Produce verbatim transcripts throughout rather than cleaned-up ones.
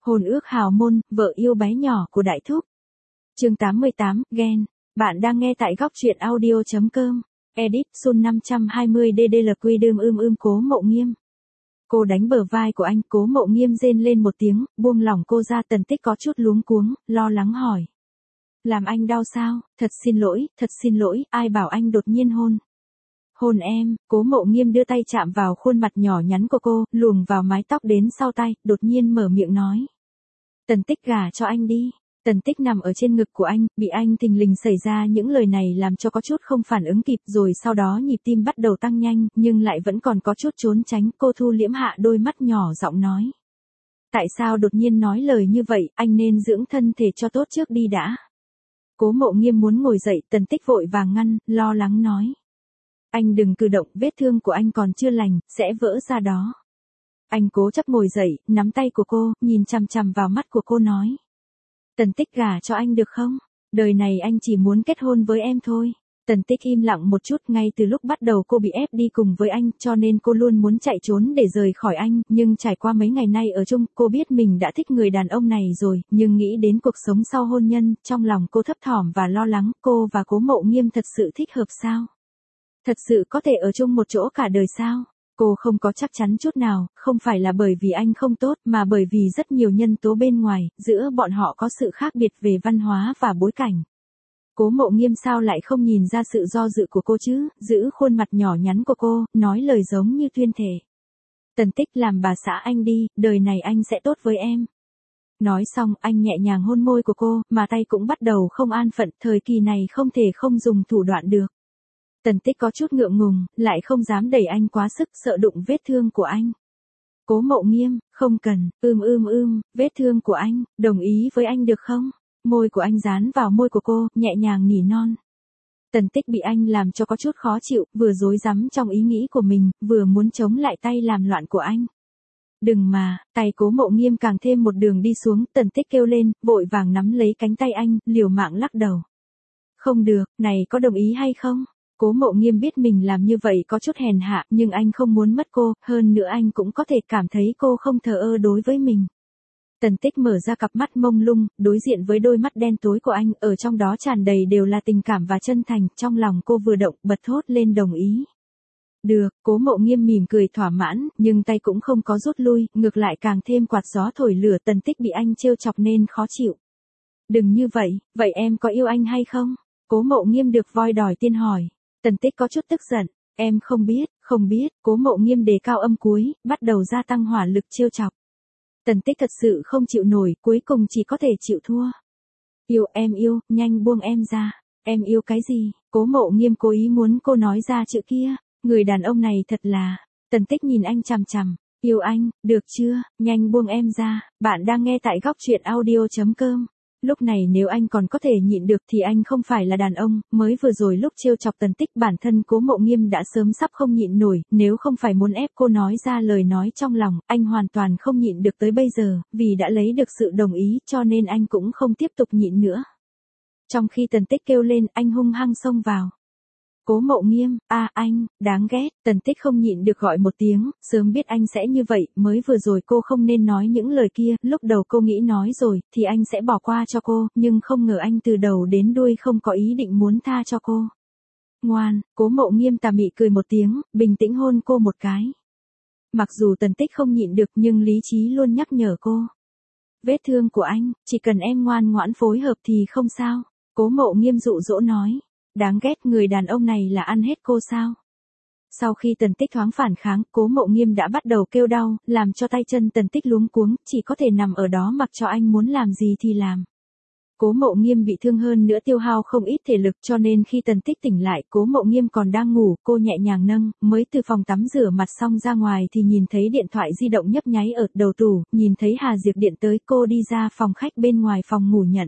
Hôn ước hào môn, vợ yêu bé nhỏ của Đại Thúc. Chương tám mươi tám, ghen. Bạn đang nghe tại góc truyện audio chấm com. Edit Sun năm trăm hai mươi D D L Q đơm ưm ưm Cố Mộ Nghiêm. Cô đánh bờ vai của anh, Cố Mộ Nghiêm rên lên một tiếng, buông lỏng cô ra. Tần Tích có chút luống cuống, lo lắng hỏi. Làm anh đau sao? Thật xin lỗi, thật xin lỗi, ai bảo anh đột nhiên hôn. Hôn em. Cố Mộ Nghiêm đưa tay chạm vào khuôn mặt nhỏ nhắn của cô, luồn vào mái tóc đến sau tay, đột nhiên mở miệng nói. Tần Tích gả cho anh đi. Tần Tích nằm ở trên ngực của anh, bị anh thình lình xảy ra những lời này làm cho có chút không phản ứng kịp, rồi sau đó nhịp tim bắt đầu tăng nhanh, nhưng lại vẫn còn có chút trốn tránh. Cô thu liễm hạ đôi mắt nhỏ giọng nói. Tại sao đột nhiên nói lời như vậy, anh nên dưỡng thân thể cho tốt trước đi đã. Cố Mộ Nghiêm muốn ngồi dậy, Tần Tích vội vàng ngăn, lo lắng nói. Anh đừng cử động, vết thương của anh còn chưa lành, sẽ vỡ ra đó. Anh cố chấp ngồi dậy, nắm tay của cô, nhìn chằm chằm vào mắt của cô nói. Tần Tích gả cho anh được không? Đời này anh chỉ muốn kết hôn với em thôi. Tần Tích im lặng một chút, ngay từ lúc bắt đầu cô bị ép đi cùng với anh, cho nên cô luôn muốn chạy trốn để rời khỏi anh, nhưng trải qua mấy ngày nay ở chung, cô biết mình đã thích người đàn ông này rồi, nhưng nghĩ đến cuộc sống sau hôn nhân, trong lòng cô thấp thỏm và lo lắng. Cô và Cố Mộ Nghiêm thật sự thích hợp sao? Thật sự có thể ở chung một chỗ cả đời sao? Cô không có chắc chắn chút nào, không phải là bởi vì anh không tốt, mà bởi vì rất nhiều nhân tố bên ngoài, giữa bọn họ có sự khác biệt về văn hóa và bối cảnh. Cố Mộ Nghiêm sao lại không nhìn ra sự do dự của cô chứ, giữ khuôn mặt nhỏ nhắn của cô, nói lời giống như tuyên thệ. Tần Tích, làm bà xã anh đi, đời này anh sẽ tốt với em. Nói xong, anh nhẹ nhàng hôn môi của cô, mà tay cũng bắt đầu không an phận, thời kỳ này không thể không dùng thủ đoạn được. Tần Tích có chút ngượng ngùng, lại không dám đẩy anh quá sức, sợ đụng vết thương của anh. Cố Mộ Nghiêm, không cần, ưm ưm ưm, vết thương của anh, đồng ý với anh được không? Môi của anh dán vào môi của cô, nhẹ nhàng nỉ non. Tần Tích bị anh làm cho có chút khó chịu, vừa rối rắm trong ý nghĩ của mình, vừa muốn chống lại tay làm loạn của anh. Đừng mà, tay Cố Mộ Nghiêm càng thêm một đường đi xuống, Tần Tích kêu lên, vội vàng nắm lấy cánh tay anh, liều mạng lắc đầu. Không được, này có đồng ý hay không? Cố Mộ Nghiêm biết mình làm như vậy có chút hèn hạ, nhưng anh không muốn mất cô, hơn nữa anh cũng có thể cảm thấy cô không thờ ơ đối với mình. Tần Tích mở ra cặp mắt mông lung, đối diện với đôi mắt đen tối của anh, ở trong đó tràn đầy đều là tình cảm và chân thành, trong lòng cô vừa động, bật thốt lên đồng ý. Được, Cố Mộ Nghiêm mỉm cười thỏa mãn, nhưng tay cũng không có rút lui, ngược lại càng thêm quạt gió thổi lửa. Tần Tích bị anh trêu chọc nên khó chịu. Đừng như vậy, vậy em có yêu anh hay không? Cố Mộ Nghiêm được voi đòi tiên hỏi. Tần Tích có chút tức giận, em không biết, không biết. Cố Mộ Nghiêm đề cao âm cuối, bắt đầu gia tăng hỏa lực trêu chọc. Tần Tích thật sự không chịu nổi, cuối cùng chỉ có thể chịu thua. Yêu em yêu, nhanh buông em ra. Em yêu cái gì? Cố Mộ Nghiêm cố ý muốn cô nói ra chữ kia. Người đàn ông này thật là. Tần Tích nhìn anh chằm chằm. Yêu anh, được chưa, nhanh buông em ra. Bạn đang nghe tại góc truyện audio chấm com. Lúc này nếu anh còn có thể nhịn được thì anh không phải là đàn ông. Mới vừa rồi lúc trêu chọc Tần Tích, bản thân Cố Mộ Nghiêm đã sớm sắp không nhịn nổi, nếu không phải muốn ép cô nói ra lời nói trong lòng, anh hoàn toàn không nhịn được tới bây giờ, vì đã lấy được sự đồng ý cho nên anh cũng không tiếp tục nhịn nữa. Trong khi Tần Tích kêu lên, anh hung hăng xông vào. Cố Mộ Nghiêm, a à, anh, đáng ghét. Tần Tích không nhịn được gọi một tiếng, sớm biết anh sẽ như vậy, mới vừa rồi cô không nên nói những lời kia, lúc đầu cô nghĩ nói rồi, thì anh sẽ bỏ qua cho cô, nhưng không ngờ anh từ đầu đến đuôi không có ý định muốn tha cho cô. Ngoan, Cố Mộ Nghiêm tà mị cười một tiếng, bình tĩnh hôn cô một cái. Mặc dù Tần Tích không nhịn được nhưng lý trí luôn nhắc nhở cô. Vết thương của anh, chỉ cần em ngoan ngoãn phối hợp thì không sao. Cố Mộ Nghiêm dụ dỗ nói. Đáng ghét, người đàn ông này là ăn hết cô sao? Sau khi Tần Tích thoáng phản kháng, Cố Mộ Nghiêm đã bắt đầu kêu đau, làm cho tay chân Tần Tích luống cuống, chỉ có thể nằm ở đó mặc cho anh muốn làm gì thì làm. Cố Mộ Nghiêm bị thương hơn nữa tiêu hao không ít thể lực, cho nên khi Tần Tích tỉnh lại, Cố Mộ Nghiêm còn đang ngủ, cô nhẹ nhàng nâng, mới từ phòng tắm rửa mặt xong ra ngoài thì nhìn thấy điện thoại di động nhấp nháy ở đầu tủ, nhìn thấy Hà Diệp điện tới, cô đi ra phòng khách bên ngoài phòng ngủ nhận.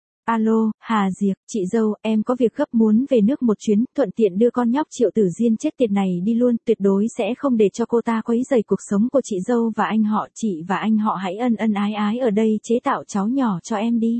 Alo, Hà Diệp, chị dâu, em có việc gấp muốn về nước một chuyến, thuận tiện đưa con nhóc Triệu Tử Diên chết tiệt này đi luôn, tuyệt đối sẽ không để cho cô ta quấy rầy cuộc sống của chị dâu và anh họ. Chị và anh họ hãy ân ân ái ái ở đây chế tạo cháu nhỏ cho em đi.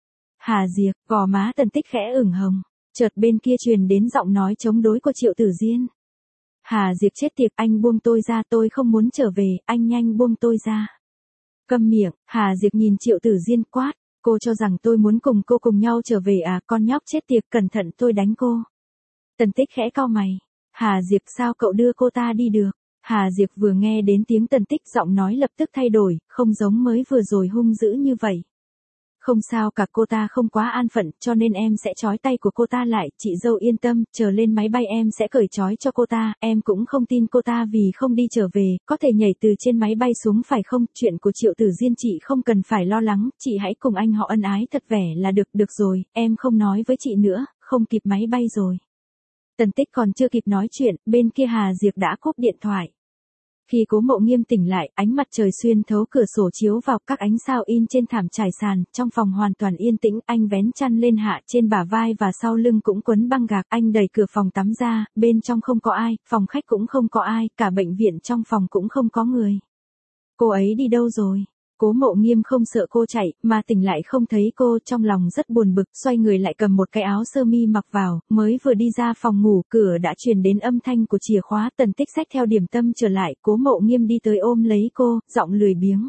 Hà Diệp, gò má Tần Tích khẽ ửng hồng, chợt bên kia truyền đến giọng nói chống đối của Triệu Tử Diên. Hà Diệp chết tiệt, anh buông tôi ra, tôi không muốn trở về, anh nhanh buông tôi ra. Câm miệng, Hà Diệp nhìn Triệu Tử Diên quát, cô cho rằng tôi muốn cùng cô cùng nhau trở về à, con nhóc chết tiệt, cẩn thận tôi đánh cô. Tần Tích khẽ cau mày, Hà Diệp sao cậu đưa cô ta đi được? Hà Diệp vừa nghe đến tiếng Tần Tích giọng nói lập tức thay đổi, không giống mới vừa rồi hung dữ như vậy. Không sao cả, cô ta không quá an phận, cho nên em sẽ trói tay của cô ta lại, chị dâu yên tâm, chờ lên máy bay em sẽ cởi trói cho cô ta, em cũng không tin cô ta vì không đi trở về, có thể nhảy từ trên máy bay xuống phải không, chuyện của Triệu Tử Diên chị không cần phải lo lắng, chị hãy cùng anh họ ân ái thật vẻ là được, được rồi, em không nói với chị nữa, không kịp máy bay rồi. Tần Tích còn chưa kịp nói chuyện, bên kia Hà Diệp đã cúp điện thoại. Khi Cố Mộ Nghiêm tỉnh lại, ánh mặt trời xuyên thấu cửa sổ chiếu vào các ánh sao in trên thảm trải sàn, trong phòng hoàn toàn yên tĩnh, anh vén chăn lên hạ, trên bả vai và sau lưng cũng quấn băng gạc, anh đẩy cửa phòng tắm ra, bên trong không có ai, phòng khách cũng không có ai, cả bệnh viện trong phòng cũng không có người. Cô ấy đi đâu rồi? Cố Mộ Nghiêm không sợ cô chạy, mà tỉnh lại không thấy cô, trong lòng rất buồn bực, xoay người lại cầm một cái áo sơ mi mặc vào, mới vừa đi ra phòng ngủ, cửa đã truyền đến âm thanh của chìa khóa, Tần Tích xách theo điểm tâm trở lại, Cố Mộ Nghiêm đi tới ôm lấy cô, giọng lười biếng.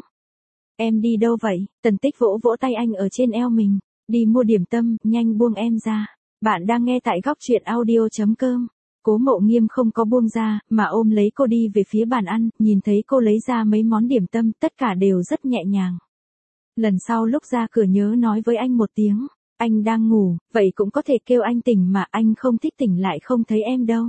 Em đi đâu vậy? Tần Tích vỗ vỗ tay anh ở trên eo mình, đi mua điểm tâm, nhanh buông em ra. Bạn đang nghe tại góc truyện audio chấm com. Cố Mộ Nghiêm không có buông ra, mà ôm lấy cô đi về phía bàn ăn, nhìn thấy cô lấy ra mấy món điểm tâm, tất cả đều rất nhẹ nhàng. Lần sau lúc ra cửa nhớ nói với anh một tiếng, anh đang ngủ, vậy cũng có thể kêu anh tỉnh mà, anh không thích tỉnh lại không thấy em đâu.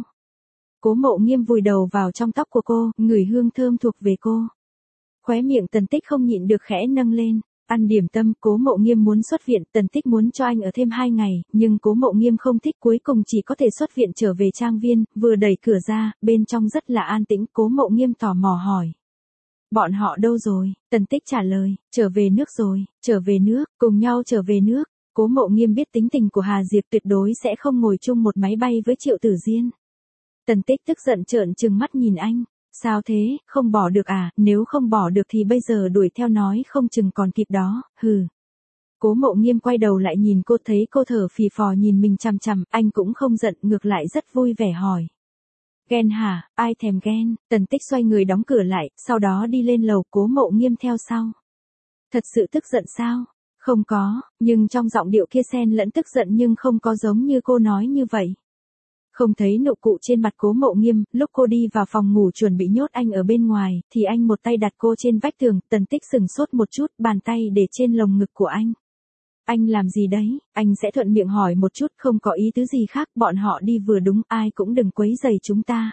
Cố Mộ Nghiêm vùi đầu vào trong tóc của cô, ngửi hương thơm thuộc về cô. Khóe miệng Tần Tích không nhịn được khẽ nâng lên. Ăn điểm tâm, Cố Mộ Nghiêm muốn xuất viện, Tần Tích muốn cho anh ở thêm hai ngày, nhưng Cố Mộ Nghiêm không thích, cuối cùng chỉ có thể xuất viện trở về trang viên, vừa đẩy cửa ra, bên trong rất là an tĩnh, Cố Mộ Nghiêm tò mò hỏi. Bọn họ đâu rồi? Tần Tích trả lời, trở về nước rồi, trở về nước, cùng nhau trở về nước. Cố Mộ Nghiêm biết tính tình của Hà Diệp tuyệt đối sẽ không ngồi chung một máy bay với Triệu Tử Diên. Tần Tích tức giận trợn trừng mắt nhìn anh. Sao thế, không bỏ được à, nếu không bỏ được thì bây giờ đuổi theo nói không chừng còn kịp đó, hừ. Cố Mộ Nghiêm quay đầu lại nhìn cô, thấy cô thở phì phò nhìn mình chằm chằm, anh cũng không giận, ngược lại rất vui vẻ hỏi. Ghen hả, ai thèm ghen? Tần Tích xoay người đóng cửa lại, sau đó đi lên lầu, Cố Mộ Nghiêm theo sau. Thật sự tức giận sao? Không có, nhưng trong giọng điệu kia xen lẫn tức giận nhưng không có giống như cô nói như vậy. Không thấy nụ cụ trên mặt Cố Mộ Nghiêm, lúc cô đi vào phòng ngủ chuẩn bị nhốt anh ở bên ngoài, thì anh một tay đặt cô trên vách tường, Tần Tích sừng sốt một chút, bàn tay để trên lồng ngực của anh. Anh làm gì đấy? Anh sẽ thuận miệng hỏi một chút, không có ý tứ gì khác, bọn họ đi vừa đúng, ai cũng đừng quấy rầy chúng ta.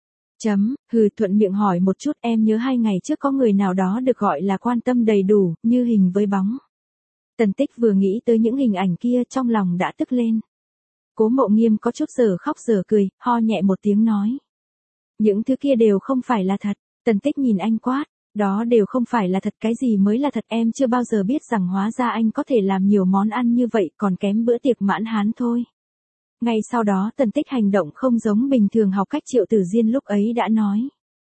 Chấm, hừ, thuận miệng hỏi một chút, em nhớ hai ngày trước có người nào đó được gọi là quan tâm đầy đủ, như hình với bóng. Tần Tích vừa nghĩ tới những hình ảnh kia trong lòng đã tức lên. Cố Mộ Nghiêm có chút giờ khóc giờ cười, ho nhẹ một tiếng nói. Những thứ kia đều không phải là thật. Tần Tích nhìn anh quát, đó đều không phải là thật, cái gì mới là thật, em chưa bao giờ biết rằng hóa ra anh có thể làm nhiều món ăn như vậy, còn kém bữa tiệc mãn hán thôi. Ngay sau đó Tần Tích hành động không giống bình thường học cách Triệu Tử Diên lúc ấy đã nói.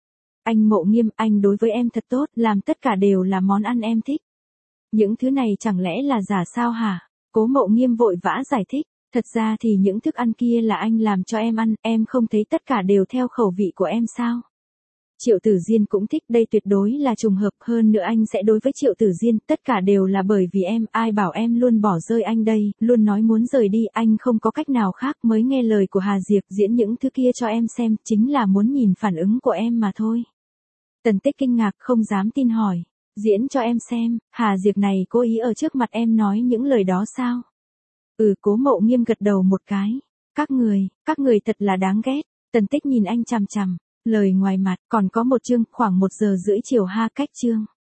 Anh Mộ Nghiêm, anh đối với em thật tốt, làm tất cả đều là món ăn em thích. Những thứ này chẳng lẽ là giả sao hả? Cố Mộ Nghiêm vội vã giải thích. Thật ra thì những thức ăn kia là anh làm cho em ăn, em không thấy tất cả đều theo khẩu vị của em sao? Triệu Tử Diên cũng thích, đây tuyệt đối là trùng hợp, hơn nữa anh sẽ đối với Triệu Tử Diên, tất cả đều là bởi vì em, ai bảo em luôn bỏ rơi anh đây, luôn nói muốn rời đi, anh không có cách nào khác mới nghe lời của Hà Diệp diễn những thứ kia cho em xem, chính là muốn nhìn phản ứng của em mà thôi. Tần Tích kinh ngạc không dám tin hỏi, diễn cho em xem, Hà Diệp này cố ý ở trước mặt em nói những lời đó sao? Ừ, Cố Mộ Nghiêm gật đầu một cái. Các người, các người thật là đáng ghét. Tần Tích nhìn anh chằm chằm, lời ngoài mặt, còn có một chương, khoảng một giờ rưỡi chiều ha, cách chương.